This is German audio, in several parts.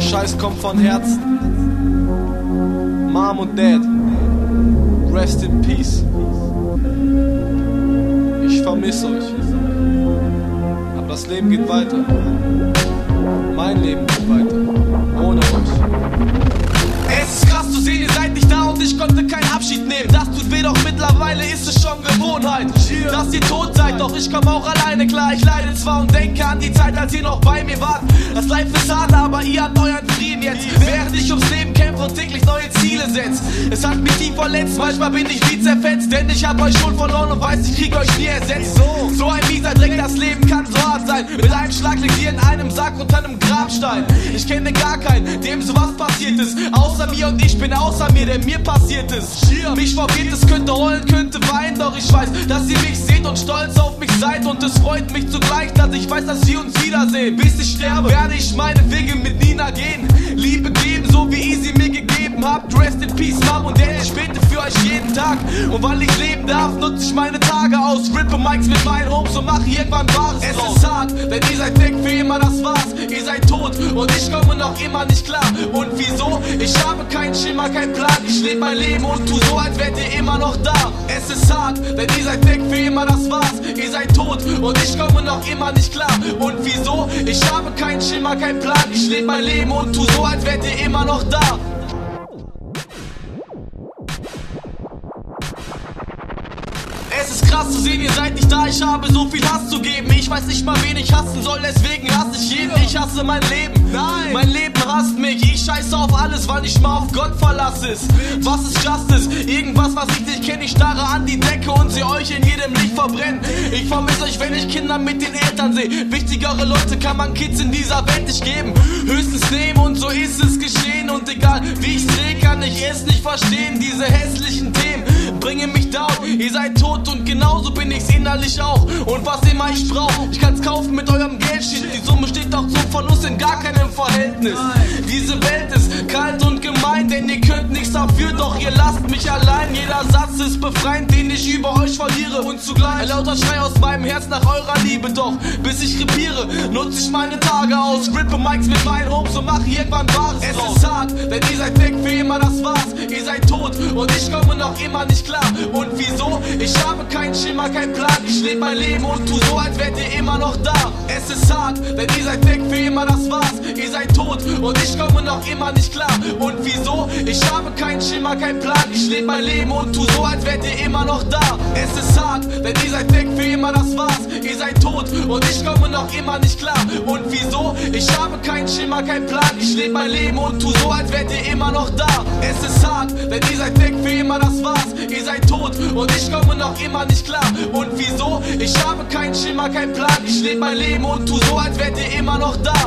Scheiß kommt von Herzen. Mom und Dad, rest in peace. Ich vermisse euch. Aber das Leben geht weiter. Mein Leben geht weiter. Ohne euch. Es ist krass zu sehen, ihr seid nicht da und ich konnte keinen Abschied nehmen. Das tut weh, doch mittlerweile ist es schon Gewohnheit, dass ihr tot seid, doch ich komm auch alleine klar. Ich leide zwar und denke an die Zeit, als ihr noch bei mir wart. Das Life ist hart, aber ihr habt euren Frieden jetzt, während ich ums Leben kämpfe und täglich neue Ziele setzt. Es hat mich tief verletzt, manchmal bin ich wie zerfetzt, denn ich hab euch schon verloren und weiß, ich krieg euch nie ersetzt. So ein mieser Dreck, das Leben kann so hart sein. Mit einem Schlag liegt ihr in einem Sack unter einem Grabstein. Ich kenne gar keinen, dem sowas passiert ist, außer mir, und ich bin außer mir, denn mir passiert es. Mich verwirrt, es könnte heulen, könnte weinen, doch ich weiß, dass ihr mich seht und stolz auf mich seid, und es freut mich zugleich, dass ich weiß, dass wir uns wiedersehen. Bis ich sterbe, werde ich meine Wege mit Nina gehen, Liebe geben, so wie ihr sie mir gegeben habt. Rest in peace, Mom und Dad, ich bete für euch jeden Tag, und weil ich leben darf, nutze ich meine Tage aus, rippe Mics mit meinen Homes und mache irgendwann Wahres draus. Es ist hart, denn ihr seid weg für immer, das war's, ihr seid tot und ich komme noch immer nicht klar. Und wieso? Ich habe keinen Schimmer, keinen Plan, ich lebe mein Leben und tu so, als wärt ihr immer noch da. Es ist hart, denn ihr seid weg für immer, das war's, ihr seid tot und ich komme noch immer nicht klar. Und wieso? Ich habe keinen Schimmer, keinen Plan, ich lebe mein Leben und tu so, als wärt ihr immer noch da. Es ist krass zu sehen, ihr seid nicht da, ich habe so viel Hass zu geben. Ich weiß nicht mal, wen ich hassen soll, deswegen hasse ich jeden. Ich hasse mein Leben, nein, mein Leben hasst mich. Ich scheiße auf alles, weil ich mal auf Gott verlasse ist. Was ist Justice? Irgendwas, was ich nicht kenne. Ich starre an die Decke und sehe euch in jedem Licht verbrennen. Ich vermisse euch, wenn ich Kinder mit den Eltern sehe. Wichtigere Leute kann man Kids in dieser Welt nicht geben. Höchstens nehmen und so ist es geschehen. Und egal wie ich sehe, kann ich es nicht verstehen. Diese hässlichen Themen bringen mich down. Ihr seid tot und genauso bin ich's innerlich auch. Und was immer ich brauch, ich kann's kaufen mit eurem Geldschild. Die Summe steht auch zum Verlust in gar keinem Verhältnis. Diese Welt ist kalt und gemein, denn ihr könnt nichts dafür, doch ihr lasst mich allein. Jeder Satz ist befreiend, den ich über euch verliere. Und zugleich ein lauter Schrei aus meinem Herz nach eurer Liebe. Doch bis ich krepiere, nutze ich meine Tage aus, rippe Mics mit meinen Homes und mache irgendwann Wahres draus. Es ist hart, denn ihr seid weg für immer, das war's, ihr seid tot und ich komme noch immer nicht klar. Und wieso? Ich habe keinen Schimmer, keinen Plan, ich lebe mein Leben und tu so, als wärt ihr immer noch da. Es ist hart, denn ihr seid weg für immer, das war's, ihr seid tot und ich komme noch immer nicht klar. Und wieso? Ich habe keinen Schimmer, keinen Plan, ich lebe mein Leben und tu so, als wärt ihr immer noch da. Es ist hart, denn ihr seid weg für immer, das war's, ihr seid tot und ich komme noch immer nicht klar. Und wieso? Ich habe keinen Schimmer, keinen Plan, ich lebe mein Leben und tu so, als wärt ihr immer noch da. Es ist hart, denn ihr seid weg für immer, das war's, ihr seid tot und ich komme noch immer nicht klar. Und wieso? Ich habe keinen Schimmer, keinen Plan, ich lebe mein Leben und tu so, als wärt ihr immer noch da.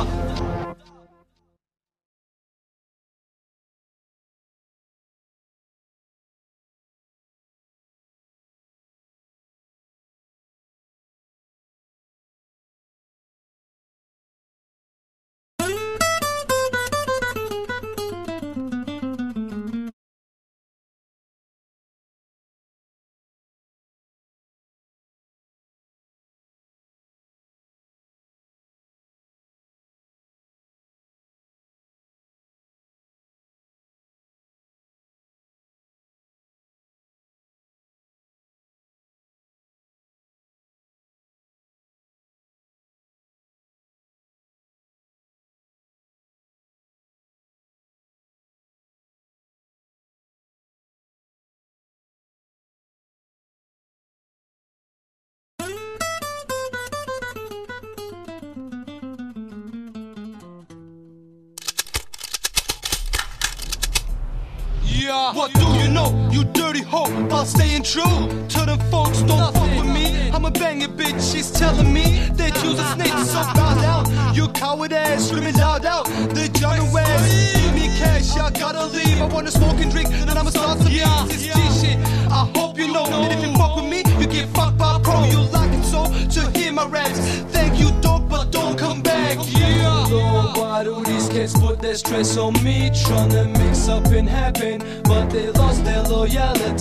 Yeah. What do you know, you dirty hoe, about staying true to them folks, don't fuck with me. I'm a banging bitch, she's telling me that you's a snitch, so bow down. You coward ass, screaming loud out, the John West. Give me cash, I gotta leave, I wanna smoke and drink, then I'ma start some this G shit. I hope you know that if you fuck with me, you get fucked by a pro. You locking so to hear my raps, thank you dog, but don't come back. Yeah. Nobody cats put their stress on me, tryna mix up and happen, but they lost their loyalty.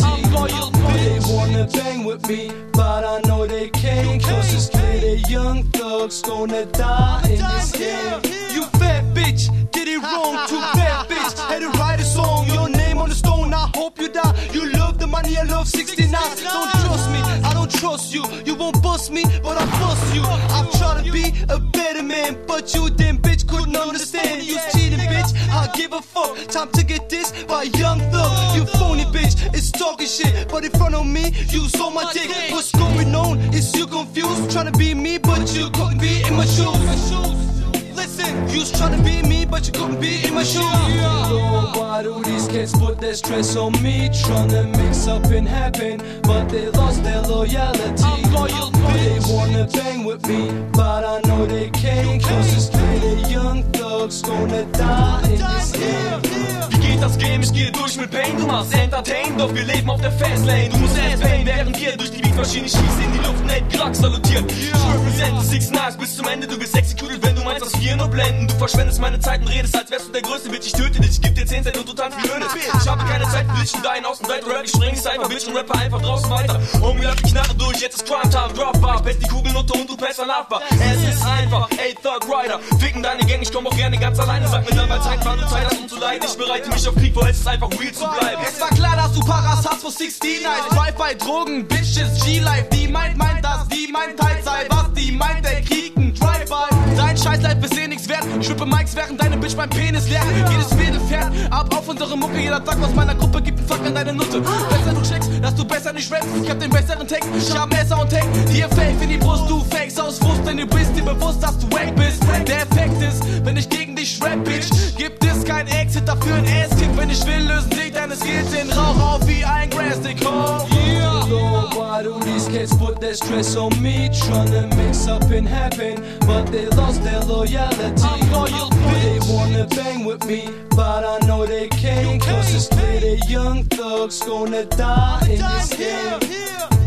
They wanna bang with me, but I know they can't, cause it's clear they young thugs gonna die in this game. You fat bitch, did it wrong, too bad bitch, had to write a song, your name on the stone, I hope you die. You love the money, I love 69. Don't trust me, I don't trust you. You won't bust me, but I bust you. I try to be a better man, but you damn bitch couldn't understand. You cheating bitch, I give a fuck. Time to get this by Young Thug. You phony bitch, it's talking shit, but in front of me, you saw my dick. What's going on? Is you confused? Trying to be me, but you couldn't be in my shoes. Listen, you was trying to be me, but you couldn't be in my shoes. Lord, why do these cats put their stress on me? Trying to mix up and happen, but they lost their loyalty. They wanna bang with me, but I know they can't, cause it's clear the young thugs gonna die in this game. Wie geht das Game? Ich gehe durch mit Pain, du machst Entertain, doch wir leben auf der Fastlane. Du musst erst Pain, während wir durch die Beatmaschine schießen in die Luft, Nate Clark salutiert. Ich represent 6 Knives bis zum Ende, du wirst executed, wenn du meinst, dass wir nur blenden. Du verschwendest meine Zeit und redest, als wärst du der größte Bitch, ich töte dich, ich geb dir 10 Cent und du tanzt wie Hönes. Ich habe keine Zeit für dich und deinen Außenseiter-Rap, ich spreng Cypher, Bitch und Rapper einfach draußen weiter. Homie, lass die Knarre durch, jetzt ist Crime-Time, Drop-Bar, pest die Kugeln unter und du pest verlaufbar. Es ist einfach, ey Thug Rider, ficken deine Gang, ich komm auch gerne ganz alleine, sag mir dann mal Zeit, wann du Zeit hast, um zu leiden. Ich bereite mich auf Krieg vor, es ist einfach real zu bleiben. Es war klar, dass du Paras hast vor 69. Drive-by, Drogen, Bitches, G-Life. Die meint das, die meint Teilzeit. Was die meint, der Krieg, ein Drive-by. Dein Scheißlife ist eh nix wert. Ich schwippe Mikes, während deine Bitch beim Penis leert. Jedes Mädel fährt ab auf unsere Mucke. Jeder Tag aus meiner Gruppe gibt einen Fuck an deine Nutte. Besser du checkst, dass du besser nicht rappst. Ich hab den besseren Text, ich hab Messer und Tech. Dir Fake in die Brust, du fakes aus Frust, denn du bist dir bewusst, dass du wack bist. Der Effekt ist, wenn ich gegen dich rap, Bitch, gibt es kein Exit dafür ein Ass-Kick. Wenn ich will, lösen sich deine Skills den Rauch auf wie ein Grass-Stick. Lord, why do these cats put their stress on me? Tryna mix up and happen, but they lost their loyalty. They wanna bang with me, but I know they can't, cause it's clear the young thugs gonna die in this game.